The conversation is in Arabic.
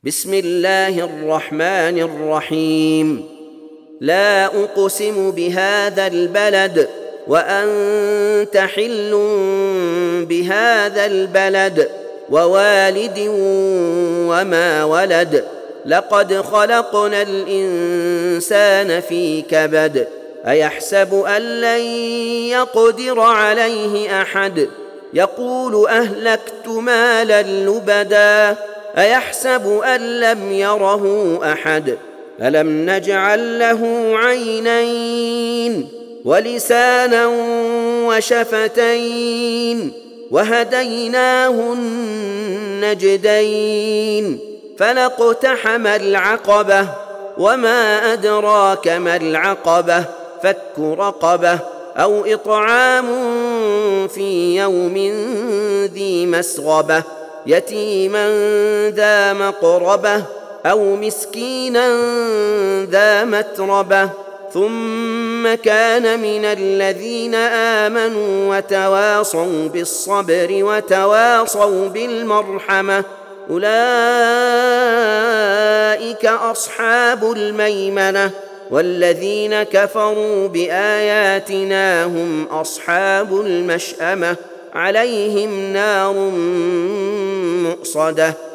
بسم الله الرحمن الرحيم. لا أقسم بهذا البلد وأنت حل بهذا البلد ووالد وما ولد. لقد خلقنا الإنسان في كبد. أيحسب أن لن يقدر عليه أحد. يقول أهلكت مالا لبدا. أيحسب أن لم يره أحد. ألم نجعل له عينين ولسانا وشفتين وهديناه النجدين. فلاقتحم العقبة وما أدراك ما العقبة. فك رقبة أو إطعام في يوم ذي مسغبة يتيما ذا مقربة أو مسكينا ذا متربة. ثم كان من الذين آمنوا وتواصوا بالصبر وتواصوا بالمرحمة. أولئك أصحاب الميمنة. والذين كفروا بآياتنا هم أصحاب المشأمة. عليهم نار مؤصدة.